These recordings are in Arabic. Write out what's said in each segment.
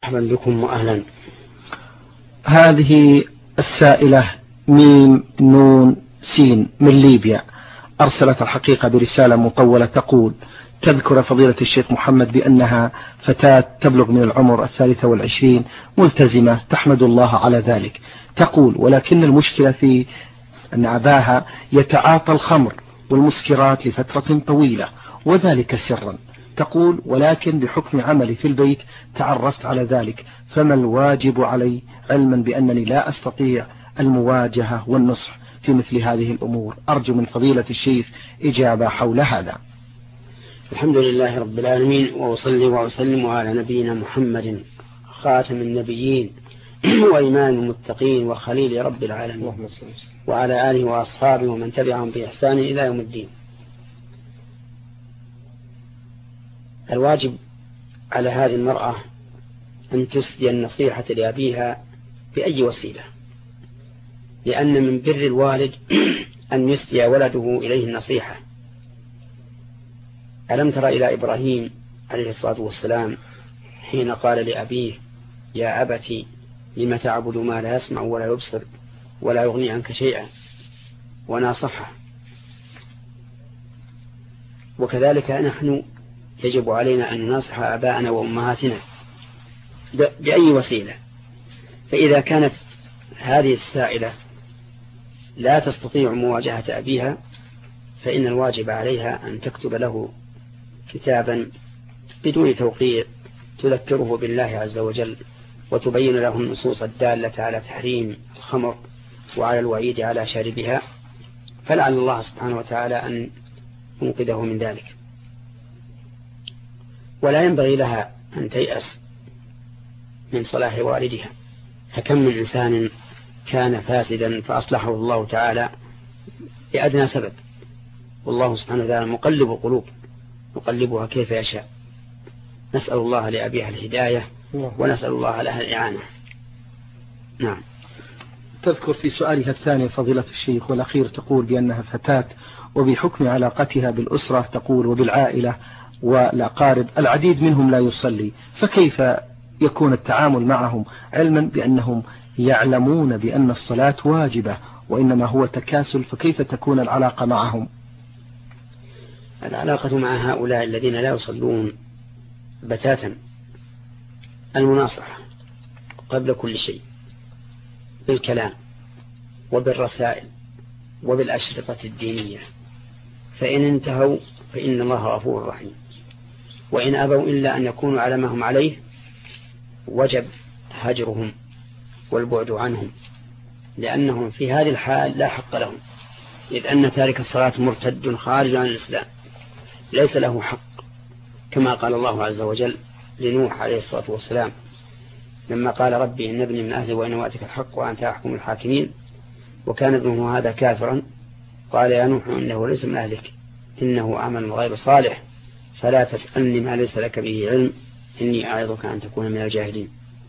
مرحبا بكم وأهلا. هذه السائلة ميم نون سين من ليبيا أرسلت الحقيقة برسالة مطولة تقول: تذكر فضيلة الشيخ محمد بأنها فتاة تبلغ من العمر 23 ملتزمة تحمد الله على ذلك. تقول: ولكن المشكلة في أن أباها يتعاطى الخمر والمسكرات لفترة طويلة وذلك سرا. تقول: ولكن بحكم عملي في البيت تعرفت على ذلك، فما الواجب علي علما بأنني لا أستطيع المواجهة والنصح في مثل هذه الأمور؟ أرجو من فضيلة الشيخ إجابة حول هذا. الحمد لله رب العالمين، وأصلي وأسلم على نبينا محمد خاتم النبيين وإمام المتقين وخليل رب العالمين، وعلى آله وأصحابه ومن تبعهم بإحسان إلى يوم الدين. الواجب على هذه المرأة أن تسدي النصيحة لأبيها بأي وسيلة، لأن من بر الوالد أن يسدي ولده إليه النصيحة. ألم تر إلى إبراهيم عليه الصلاة والسلام حين قال لأبيه: يا أبت لم تعبد ما لا يسمع ولا يبصر ولا يغني عنك شيئا، وناصحه. وكذلك نحن يجب علينا أن نناصح آباءنا وأمهاتنا بأي وسيلة. فإذا كانت هذه السائلة لا تستطيع مواجهة أبيها، فإن الواجب عليها أن تكتب له كتابا بدون توقيع تذكره بالله عز وجل، وتبين له النصوص الدالة على تحريم الخمر وعلى الوعيد على شاربها، فلعل الله سبحانه وتعالى أن ينقذه من ذلك. ولا ينبغي لها أن تيأس من صلاح والدها، فكم من إنسان كان فاسدا فأصلحه الله تعالى بأدنى سبب، والله سبحانه وتعالى مقلب القلوب يقلبها كيف يشاء. نسأل الله لأبيها الهداية ونسأل الله لها الإعانة. نعم. تذكر في سؤالها الثاني فضيلة الشيخ والأخير تقول بأنها فتاة، وبحكم علاقتها بالأسرة تقول وبالعائلة والأقارب العديد منهم لا يصلي، فكيف يكون التعامل معهم علما بأنهم يعلمون بأن الصلاة واجبة وإنما هو تكاسل؟ فكيف تكون العلاقة معهم؟ العلاقة مع هؤلاء الذين لا يصلون بتاتا المناصحة قبل كل شيء، بالكلام وبالرسائل وبالأشرطة الدينية، فإن انتهوا فإن الله غفور رحيم، وإن أبوا إلا أن يكونوا على ما هم عليه وجب هجرهم والبعد عنهم، لأنهم في هذه الحال لا حق لهم، إذ أن تارك الصلاة مرتد خارج عن الإسلام ليس له حق، كما قال الله عز وجل لنوح عليه الصلاة والسلام لما قال: ربي إن ابني من أهلي وإن وعدك الحق وأنت أحكم الحاكمين وكان ابنه هذا كافرا، قال: يا نوح إنه ليس من أهلك إنه عمل غير صالح فلا تسألني ما ليس لك به علم إني أعظك أن تكون من الجاهلين.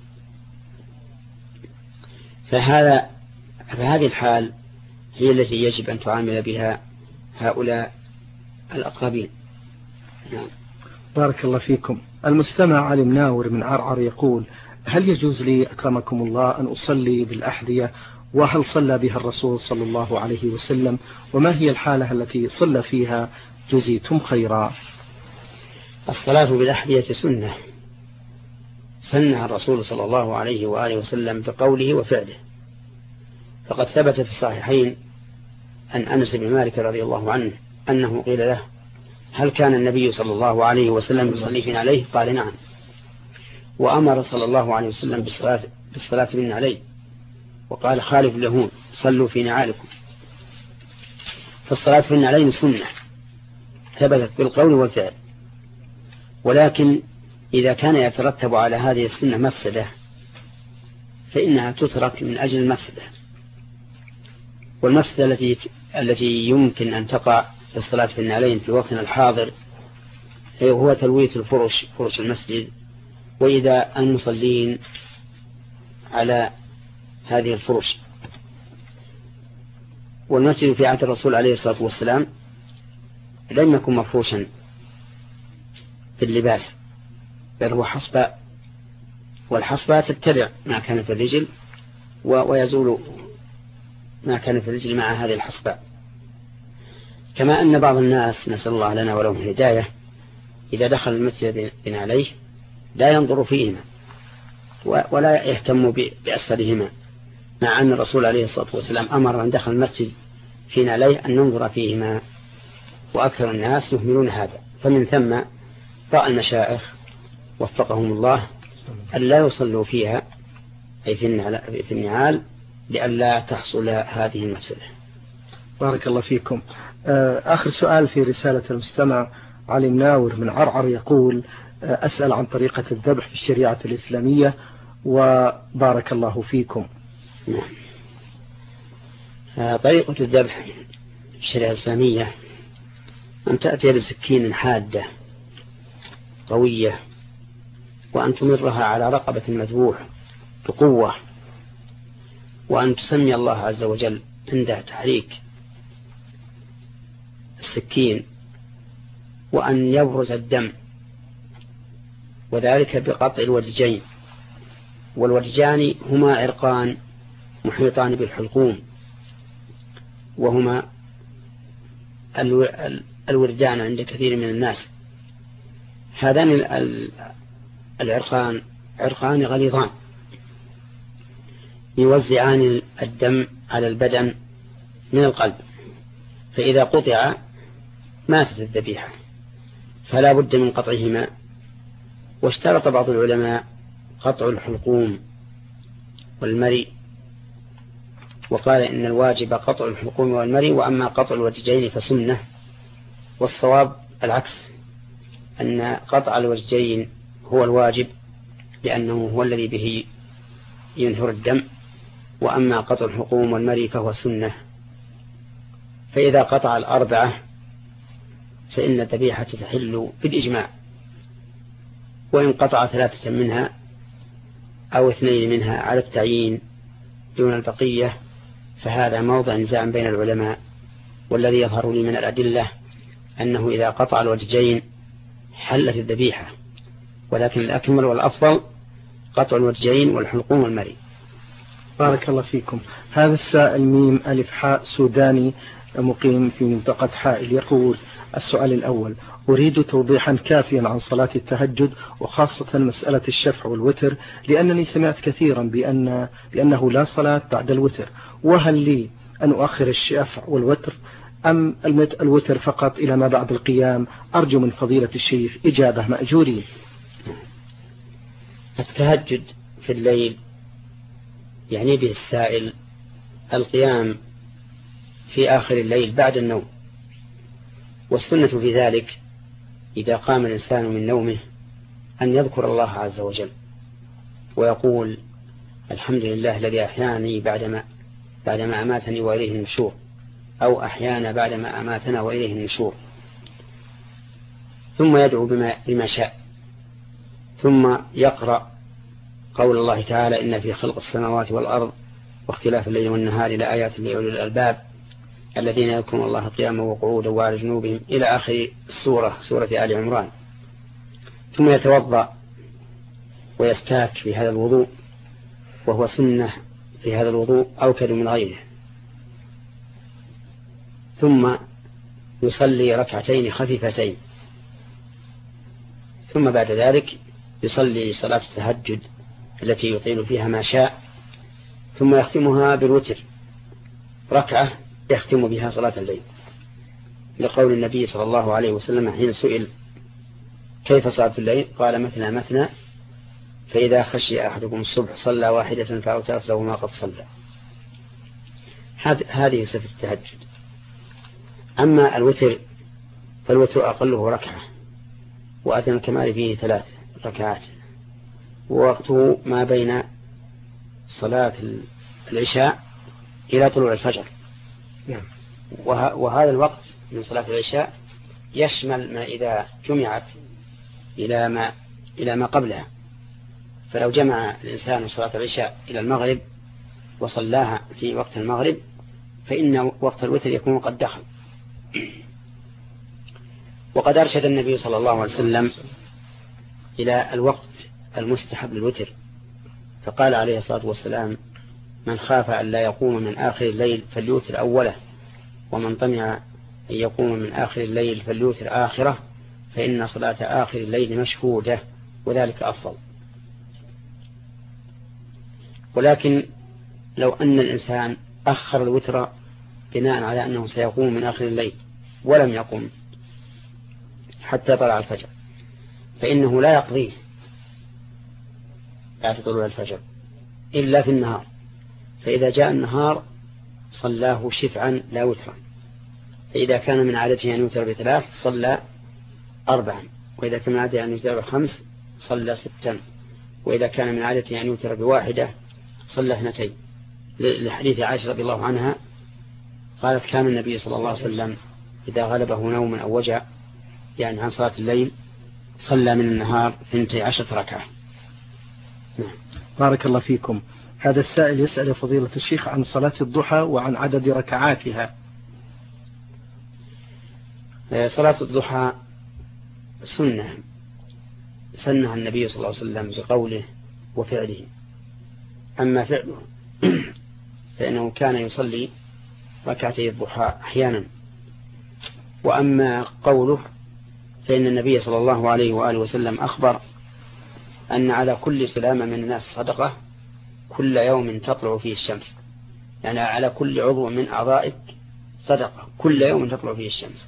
فهذه الحال هي التي يجب أن تعامل بها هؤلاء الأقربين. نعم. بارك الله فيكم. المستمع علي مناور من عرعر يقول: هل يجوز لي أكرمكم الله أن أصلي بالأحذية؟ وهل صلى بها الرسول صلى الله عليه وسلم؟ وما هي الحالة التي صلى فيها؟ جزيتم خيرا. الصلاة بالأحذية سنة سنها الرسول صلى الله عليه وآله وسلم بقوله وفعله، فقد ثبت في الصحيحين أن أنس بن مالك رضي الله عنه أنه قيل له: هل كان النبي صلى الله عليه وسلم يصلي في نعليه؟ قال: نعم. وأمر صلى الله عليه وسلم بالصلاة في النعلين، وقال: خالف اليهود صلوا في نعالكم. فالصلاة في النعلين سنة ثبتت بالقول والفعل، ولكن إذا كان يترتب على هذه السنة مفسدة فإنها تترك من أجل المفسدة. والمفسدة التي يمكن أن تقع في الصلاة في النعلين في وقتنا الحاضر هو تلويث فرش المسجد، وإذا المصلين على هذه الفرش. والمسجد في عهد الرسول عليه الصلاة والسلام لم يكن مفروشا في اللباس، بل هو حصباء والحصبة تتبع ما كان في الرجل ويزول ما كان في الرجل مع هذه الحصبة. كما أن بعض الناس نسأل الله لنا ولهم الهداية إذا دخل المسجد بنعليه لا ينظر فيهما ولا يهتم بأسفلهما، مع أن الرسول عليه الصلاة والسلام أمر من دخل المسجد في نعليه أن ننظر فيهما، وأكثر الناس يهملون هذا. فمن ثم رأى المشايخ وفقهم الله أن لا يصلوا فيها أي في النعال لئلا تحصل هذه المفسدة. بارك الله فيكم. آخر سؤال في رسالة المستمع علي مناور من عرعر يقول: أسأل عن طريقة الذبح في الشريعة الإسلامية وبارك الله فيكم. طريقة الذبح في الشريعة الإسلامية أن تأتي بسكين حادة قوية وأن تمرها على رقبة المذبوح بقوة، وأن تسمي الله عز وجل عند تحريك السكين، وأن يبرز الدم، وذلك بقطع الودجين. والودجان هما عرقان محيطان بالحلقوم، وهما الوردان عند كثير من الناس. هذان العرقان عرقان غليظان يوزعان الدم على البدن من القلب، فإذا قطع ماتت الذبيحة، فلا بد من قطعهما. واشترط بعض العلماء قطع الحلقوم والمري، وقال إن الواجب قطع الحلقوم والمري، وأما قطع الوجهين فسنة. والصواب العكس، أن قطع الوجهين هو الواجب لأنه هو الذي به ينهر الدم، وأما قطع الحلقوم والمري فهو سنة. فإذا قطع الأربعة فإن الذبيحة تحل بالإجماع، وإن قطع 3 منها أو 2 منها على التعيين دون البقية فهذا موضع نزاع بين العلماء. والذي يظهر لي من الأدلة أنه إذا قطع الوجهين حلت الذبيحة، ولكن الأكمل والأفضل قطع الوجهين والحلقوم والمري. بارك الله فيكم. هذا السائل ميم ألف حاء سوداني مقيم في منطقة حائل يقول: السؤال الأول: أريد توضيحا كافيا عن صلاة التهجد، وخاصة مسألة الشفع والوتر، لأنني سمعت كثيرا بأنه لا صلاة بعد الوتر، وهل لي أن أؤخر الشفع والوتر أم الوتر فقط إلى ما بعد القيام؟ أرجو من فضيلة الشيخ إجابة مأجورين. التهجد في الليل يعني به السائل القيام في آخر الليل بعد النوم، والسنة في ذلك إذا قام الإنسان من نومه أن يذكر الله عز وجل ويقول: الحمد لله الذي أحياني بعدما أماتني وإليه النشور، أو أحيانا بعدما أماتنا وإليه النشور، ثم يدعو بما شاء، ثم يقرأ قول الله تعالى: إن في خلق السماوات والأرض واختلاف الليل والنهار لآيات لأولي الألباب الذين يذكرون الله قياما وقعودا وعلى جنوبهم إلى آخر سورة آل عمران. ثم يتوضأ ويستاك في هذا الوضوء، وهو سنة في هذا الوضوء أوكد من غيره، ثم يصلي 2 ركعتين خفيفتين، ثم بعد ذلك يصلي صلاة التهجد التي يطيل فيها ما شاء، ثم يختمها بالوتر 1 ركعة يختم بها صلاة الليل، لقول النبي صلى الله عليه وسلم حين سئل: كيف صلاة الليل؟ قال: مثنى مثنى، فإذا خشي أحدكم الصبح صلى 1 فأوترت له ما قد صلى. هذه صفة التهجد. أما الوتر فالوتر أقله 1 ركعة، وأدنى الكمال فيه 3 ركعات، ووقته ما بين صلاة العشاء إلى طلوع الفجر. وهذا الوقت من صلاة العشاء يشمل ما إذا جمعت إلى ما قبلها. فلو جمع الإنسان صلاة العشاء إلى المغرب وصلاها في وقت المغرب فإن وقت الوتر يكون قد دخل. وقد أرشد النبي صلى الله عليه وسلم إلى الوقت المستحب للوتر، فقال عليه الصلاة والسلام: من خاف أن لا يقوم من آخر الليل فليوتر أوله، ومن طمع أن يقوم من آخر الليل فليوتر آخره، فإن صلاة آخر الليل مشهودة وذلك أفضل. ولكن لو أن الإنسان أخر الوتر بناء على أنه سيقوم من آخر الليل ولم يقوم حتى طلع الفجر، فإنه لا يقضيه بعد طلوع الفجر إلا في النهار، فإذا جاء النهار صلاه شفعا لا وترا. فإذا كان من عادته أن يوتر ب3 صلى 4، وإذا كان من عادته أن يوتر ب5 صلى 6، وإذا كان من عادته أن يوتر ب1 صلى 2. لحديث عائشة رضي الله عنها قالت: كان النبي صلى الله عليه وسلم إذا غلبه نوم أو وجع يعني عن صلاة الليل صلى من النهار 12 ركعة. نعم. بارك الله فيكم. هذا السائل يسأل فضيلة الشيخ عن صلاة الضحى وعن عدد ركعاتها. صلاة الضحى سنة سنها النبي صلى الله عليه وسلم بقوله وفعله. أما فعله فإنه كان يصلي ركعتي الضحى أحيانا، وأما قوله فإن النبي صلى الله عليه وآله وسلم أخبر أن على كل سلامة من الناس صدقة كل يوم تطلع فيه الشمس، يعني على كل عضو من أعضائك صدقة كل يوم تطلع فيه الشمس،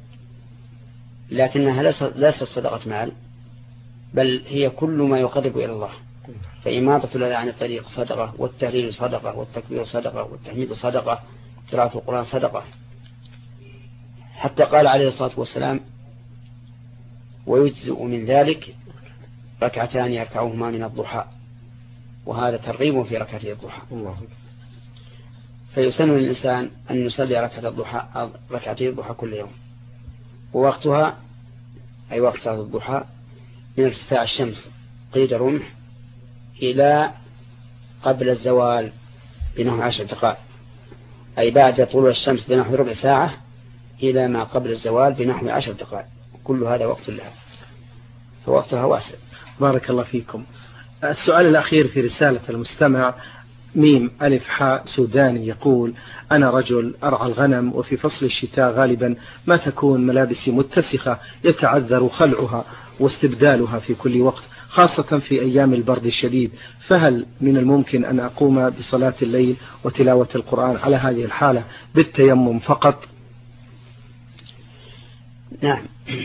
لكنها ليست صدقة مال، بل هي كل ما يقرب إلى الله. فإماطة الأذى عن الطريق صدقة، والتهليل صدقة، والتكبير صدقة، والتحميد صدقة، قراءة القرآن صدقة. حتى قال عليه الصلاة والسلام: ويجزء من ذلك 2 يركعهما من الضحى، وهذا ترغيب في ركعتي الضحى. فيسن للإنسان أن يصلي ركعتي الضحى كل يوم، ووقتها أي وقت صلاة الضحى من ارتفاع الشمس قيد رمح إلى قبل الزوال بنحو 10 دقائق، أي بعد طلوع الشمس بنحو ربع ساعة إلى ما قبل الزوال بنحو 10 دقائق، كل هذا وقت لها، فوقتها واسع. بارك الله فيكم. السؤال الأخير في رسالة المستمع ميم ألف حاء سوداني يقول: أنا رجل أرعى الغنم، وفي فصل الشتاء غالبا ما تكون ملابسي متسخة يتعذر خلعها واستبدالها في كل وقت، خاصة في أيام البرد الشديد، فهل من الممكن أن أقوم بصلاة الليل وتلاوة القرآن على هذه الحالة بالتيمم فقط؟ نعم،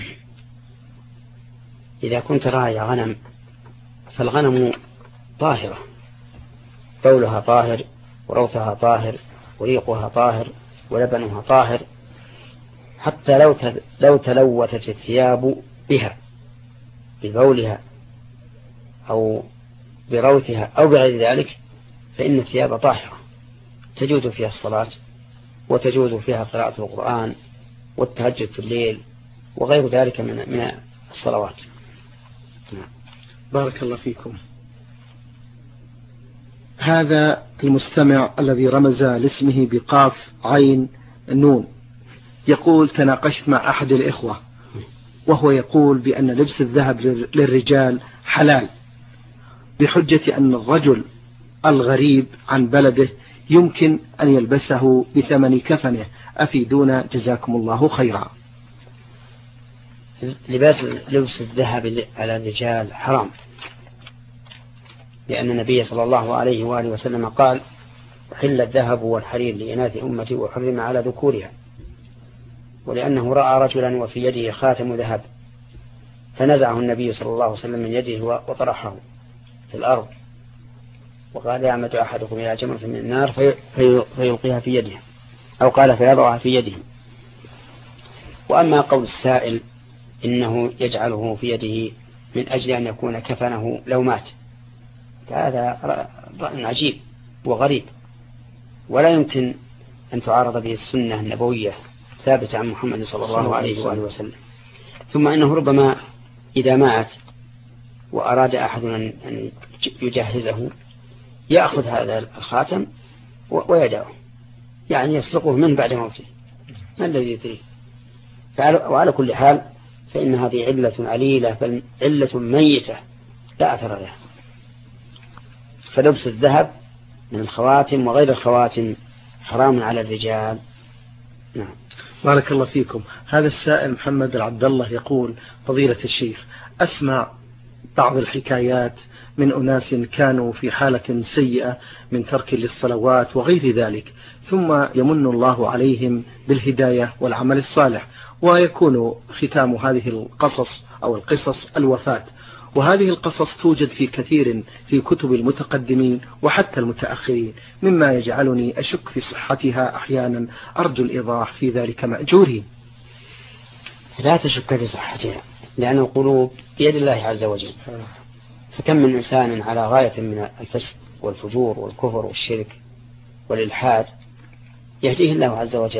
إذا كنت راعي غنم فالغنم طاهرة، بولها طاهر، وروثها طاهر، وريقها طاهر، ولبنها طاهر، حتى لو تلوثت الثياب بها ببولها أو بروثها أو بغير ذلك فإن الثياب طاهرة تجوز فيها الصلاة، وتجوز فيها قراءة القرآن والتهجد في الليل وغير ذلك من الصلوات. بارك الله فيكم. هذا المستمع الذي رمز لاسمه بقاف عين نون يقول: تناقشت مع أحد الإخوة وهو يقول بأن لبس الذهب للرجال حلال، بحجة أن الرجل الغريب عن بلده يمكن أن يلبسه بثمن كفنه، أفيدونا جزاكم الله خيرا. لبس الذهب على الرجال حرام، لأن النبي صلى الله عليه وآله وسلم قال: حل الذهب والحرير لإناث أمتي وحرم على ذكورها، ولأنه رأى رجلا وفي يده خاتم ذهب فنزعه النبي صلى الله عليه وسلم من يده وطرحه في الأرض، وقال: يعمد أحدكم إلى جمرة من النار فيلقيها في يده، أو قال فيضعها في يده. وأما قول السائل إنه يجعله في يده من أجل أن يكون كفنه لو مات، هذا رأي عجيب وغريب، ولا يمكن أن تعارض به السنة النبوية ثابتة عن محمد صلى الله عليه وآله وسلم. ثم إنه ربما إذا مات وأراد أحد أن يجهزه يأخذ هذا الخاتم ويدعه، يعني يسرقه من بعد موته، ما الذي يدري؟ وعلى كل حال فإن هذه علة عليلة، بل علة ميتة لا أثر لها. فلبس الذهب من الخواتم وغير الخواتم حرام على الرجال. نعم. بارك الله فيكم. هذا السائل محمد العبد الله يقول: فضيلة الشيخ، أسمع بعض الحكايات من أناس كانوا في حالة سيئة من ترك للصلوات وغير ذلك، ثم يمن الله عليهم بالهداية والعمل الصالح، ويكون ختام هذه القصص أو القصص الوفاة. وهذه القصص توجد في كثير في كتب المتقدمين وحتى المتأخرين، مما يجعلني أشك في صحتها أحيانا. أرجو الإيضاح في ذلك مأجورين. لا تشك في صحتها، لأن القلوب بيد الله عز وجل. فكم من إنسان على غاية من الفسق والفجور والكفر والشرك والإلحاد يهديه الله عز وجل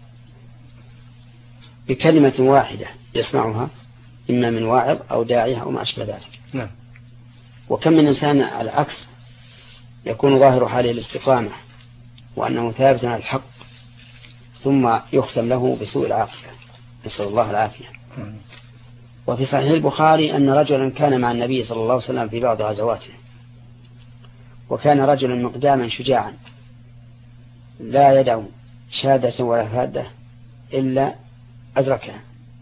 بكلمة واحدة يسمعها، إما من واعظ أو داعية أو ما أشبه ذلك. نعم. وكم من إنسان على العكس يكون ظاهر حاله الاستقامة وأنه ثابت على الحق، ثم يختم له بسوء العافية، نسأل الله العافية. وفي صحيح البخاري أن رجلا كان مع النبي صلى الله عليه وسلم في بعض غزواته، وكان رجلا مقداما شجاعا لا يدع شادة ولا فادة إلا أدركها،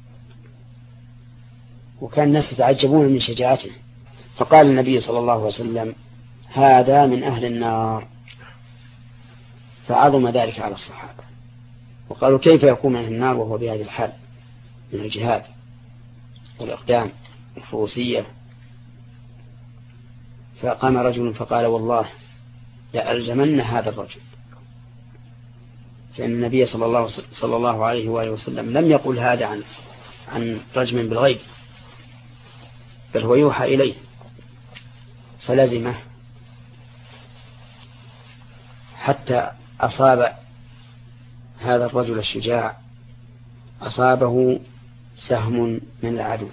وكان الناس يتعجبون من شجاعته، فقال النبي صلى الله عليه وسلم: هذا من أهل النار. فعظم ذلك على الصحابة، وقالوا: كيف يكون من أهل النار وهو بهذه الحال من الجهاد والإقدام والفروسية؟ فقام رجل فقال: والله لألزمن هذا الرجل، فإن النبي صلى الله عليه وآله وسلم لم يقل هذا عن رجم بالغيب، بل هو يوحى إليه، فلزمه حتى أصاب هذا الرجل الشجاع، أصابه سهم من العدو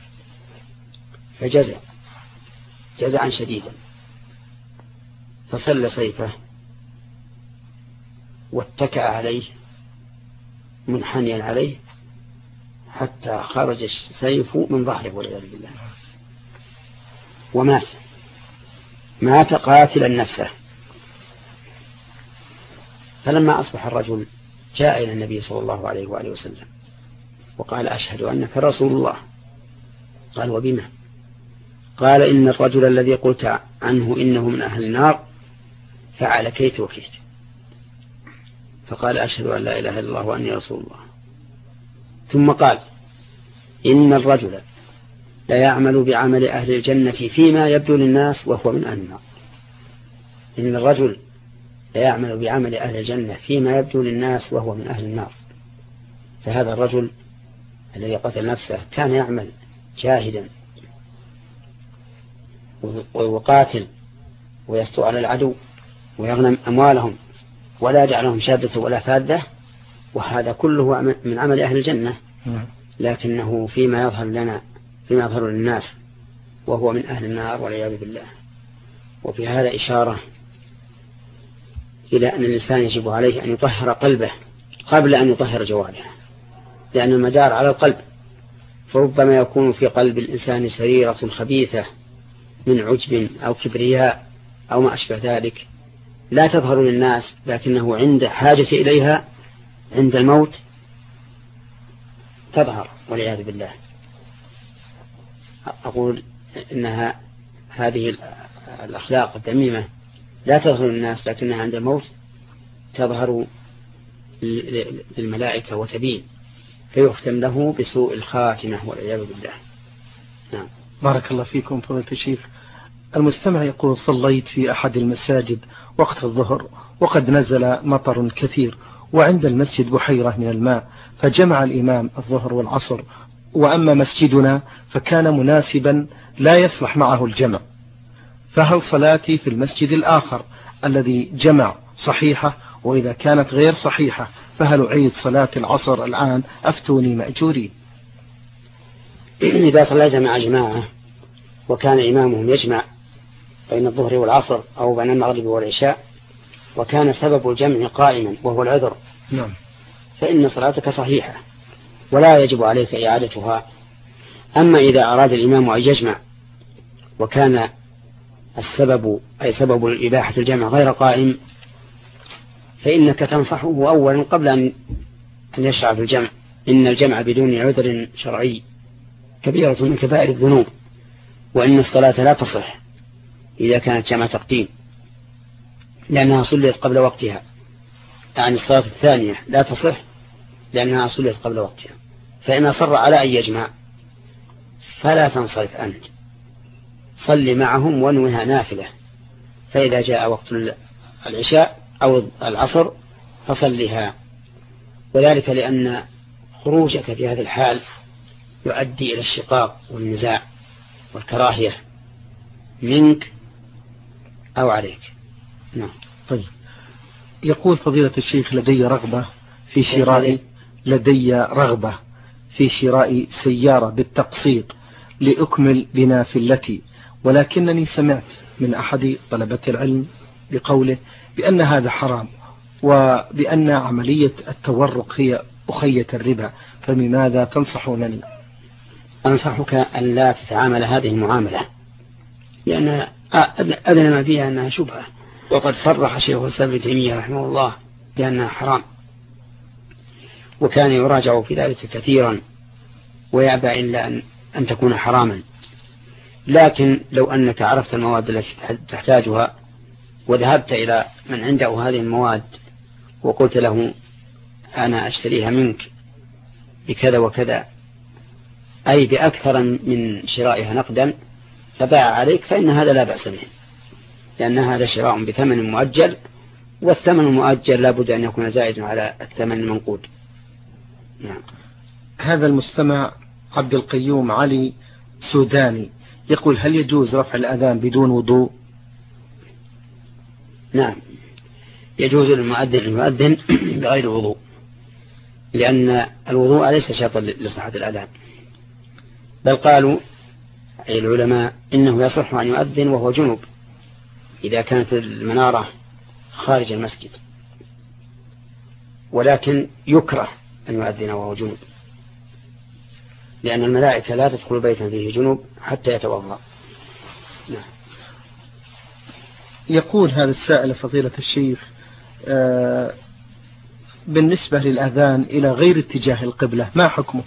فجزع جزعا شديدا، فسل سيفه واتكأ عليه منحنيا عليه حتى خرج السيف من ظهره والعياذ بالله، ومات قاتلا نفسه. فلما أصبح الرجل جاء إلى النبي صلى الله عليه وآله وسلم وقال: أشهد أنك رسول الله. قال: وبما؟ قال: إن الرجل الذي قلت عنه إنه من أهل النار فعل كيت وكيت. فقال: أشهد أن لا إله إلا الله وأني رسول الله. ثم قال: إن الرجل لا يعمل بعمل أهل الجنة فيما يبدو للناس وهو من أهل النار. إن الرجل لا يعمل بعمل أهل الجنة فيما يبدو للناس وهو من أهل النار. فهذا الرجل الذي قتل نفسه كان يعمل جاهدا ويقاتل ويسطو على العدو ويغنم أموالهم ولا يدع لهم شادة ولا فادة، وهذا كله من عمل أهل الجنة، لكنه فيما يظهر لنا فيما يظهر للناس وهو من أهل النار والعياذ بالله. وفي هذا إشارة إلى أن الإنسان يجب عليه أن يطهر قلبه قبل أن يطهر جوارحه، لأن المدار على القلب، فربما يكون في قلب الإنسان سريرة خبيثة من عجب أو كبرياء أو ما أشبه ذلك لا تظهر للناس، لكنه عند حاجة إليها عند الموت تظهر والعياذ بالله. أقول إنها هذه الأخلاق الذميمة لا تظهر للناس، لكنها عند الموت تظهر للملائكة وتبين، فيختم له بسوء الخاتمة والعياذ بالله. نعم. بارك الله فيكم فضيلة الشيخ. المستمع يقول: صليت في أحد المساجد وقت الظهر وقد نزل مطر كثير، وعند المسجد بحيرة من الماء، فجمع الإمام الظهر والعصر، وأما مسجدنا فكان مناسبا لا يصلح معه الجمع، فهل صلاتي في المسجد الآخر الذي جمع صحيحة؟ وإذا كانت غير صحيحة فهل أعيد صلاة العصر الآن؟ أفتوني مأجورين. إذا صليت مع جماعة وكان إمامهم يجمع بين الظهر والعصر أو بين المغرب والعشاء، وكان سبب الجمع قائما وهو العذر، نعم، فإن صلاتك صحيحة ولا يجب عليك إعادتها. أما إذا أراد الإمام أن يجمع وكان السبب أي سبب إباحة الجمع غير قائم فإنك تنصحه أولا قبل أن يشرع في الجمع. إن الجمع بدون عذر شرعي كبيرة من كبائر الذنوب، وإن الصلاة لا تصح إذا كانت جمع تقديم لأنها صليت قبل وقتها، يعني الصلاة الثانية لا تصح لأنها صليت قبل وقتها. فإن أصر على أن يجمع فلا تنصرف أنت، صل معهم وانوها نافلة، فإذا جاء وقت العشاء أو العصر فصلها، وذلك لأن خروجك في هذه الحال يؤدي إلى الشقاق والنزاع والكراهية منك أو عليك. نعم. طيب، يقول فضيلة الشيخ لدي رغبة في شراء سيارة بالتقسيط لأكمل بنافلتي، ولكنني سمعت من أحد طلبة العلم بقوله بأن هذا حرام وبأن عملية التورق هي أخية الربا، فبماذا تنصحونني؟ أنصحك أن لا تتعامل هذه المعاملة، لأن أدنى ما فيها أنها شبهة، وقد صرح شيخ الإسلام ابن تيمية رحمه الله بأنها حرام، وكان يراجع في ذلك كثيرا ويأبى إلا أن تكون حراما. لكن لو أنك عرفت المواد التي تحتاجها وذهبت إلى من عنده هذه المواد وقلت له أنا أشتريها منك بكذا وكذا، أي بأكثر من شرائها نقدا، فباع عليك، فإن هذا لا بأس به، لأن هذا شراء بثمن مؤجل، والثمن المؤجل لا بد أن يكون زائدا على الثمن المنقود. نعم. هذا المستمع عبد القيوم علي سوداني يقول: هل يجوز رفع الأذان بدون وضوء؟ نعم، يجوز للمؤذن بغير وضوء، لأن الوضوء ليس شرطا لصحة الأذان، بل قالوا أي العلماء إنه يصح أن يؤذن وهو جنب إذا كانت المنارة خارج المسجد، ولكن يكره أن يؤذن وهو جنب، لأن الملائكة لا تدخل بيتا فيه جنب حتى يتوضأ. نعم. يقول هذا السائل فضيلة الشيخ: بالنسبة للأذان إلى غير اتجاه القبلة ما حكمه؟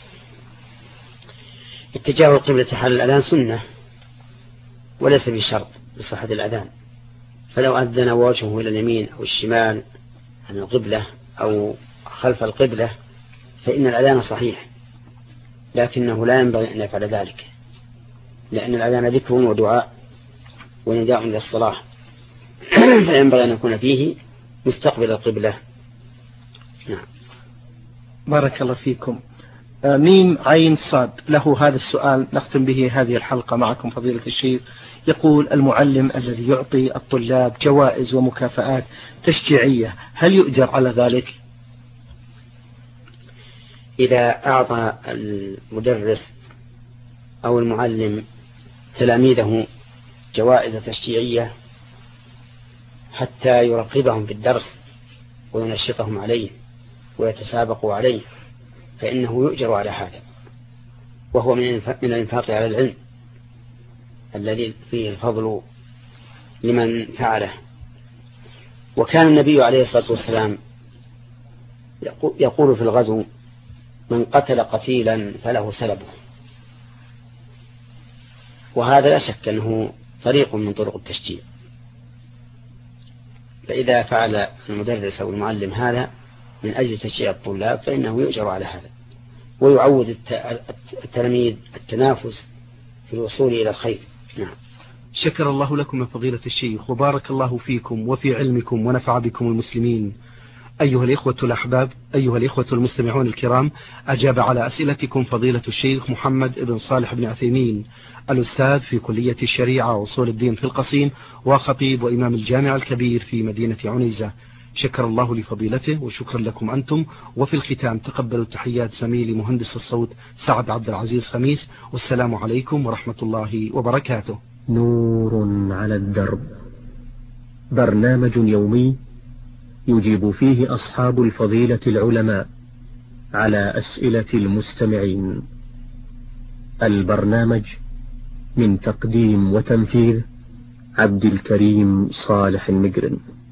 اتجاه القبلة حال الأذان سنة وليس بشرط بصحة الأذان، فلو أذن وجهه إلى اليمين أو الشمال عن القبلة أو خلف القبلة فإن الأذان صحيح، لكنه لا ينبغي أن يفعل ذلك، لأن الأذان ذكر ودعاء ونداء للصلاة، فينبغي أن يكون فيه مستقبل القبلة. نعم. بارك الله فيكم. ميم عين صاد له هذا السؤال نختم به هذه الحلقة معكم فضيلة الشيخ. يقول: المعلم الذي يعطي الطلاب جوائز ومكافآت تشجيعية هل يؤجر على ذلك؟ إذا أعطى المدرس أو المعلم تلاميذه جوائز تشجيعية حتى يرغبهم في الدرس وينشطهم عليه ويتسابقوا عليه فإنه يؤجر على هذا، وهو من الإنفاق على العلم الذي فيه الفضل لمن فعله. وكان النبي عليه الصلاة والسلام يقول في الغزو: من قتل قتيلا فله سلبه، وهذا لا شك أنه طريق من طرق التشجيع. فإذا فعل المدرس أو المعلم هذا من أجل تشجيع الطلاب فإنه يؤجر على هذا، ويعود التلاميذ التنافس في الوصول إلى الخير. نعم. شكر الله لكم يا فضيلة الشيخ، وبارك الله فيكم وفي علمكم ونفع بكم المسلمين. أيها الإخوة الأحباب، أيها الإخوة المستمعون الكرام، أجاب على أسئلتكم فضيلة الشيخ محمد بن صالح بن عثيمين، الأستاذ في كلية الشريعة وأصول الدين في القصيم، وخطيب وإمام الجامع الكبير في مدينة عنيزة. شكر الله لفضيلته وشكرا لكم أنتم. وفي الختام تقبلوا تحيات زميلي مهندس الصوت سعد عبد العزيز خميس، والسلام عليكم ورحمة الله وبركاته. نور على الدرب، برنامج يومي يجيب فيه أصحاب الفضيلة العلماء على أسئلة المستمعين. البرنامج من تقديم وتنفيذ عبد الكريم صالح المقرن.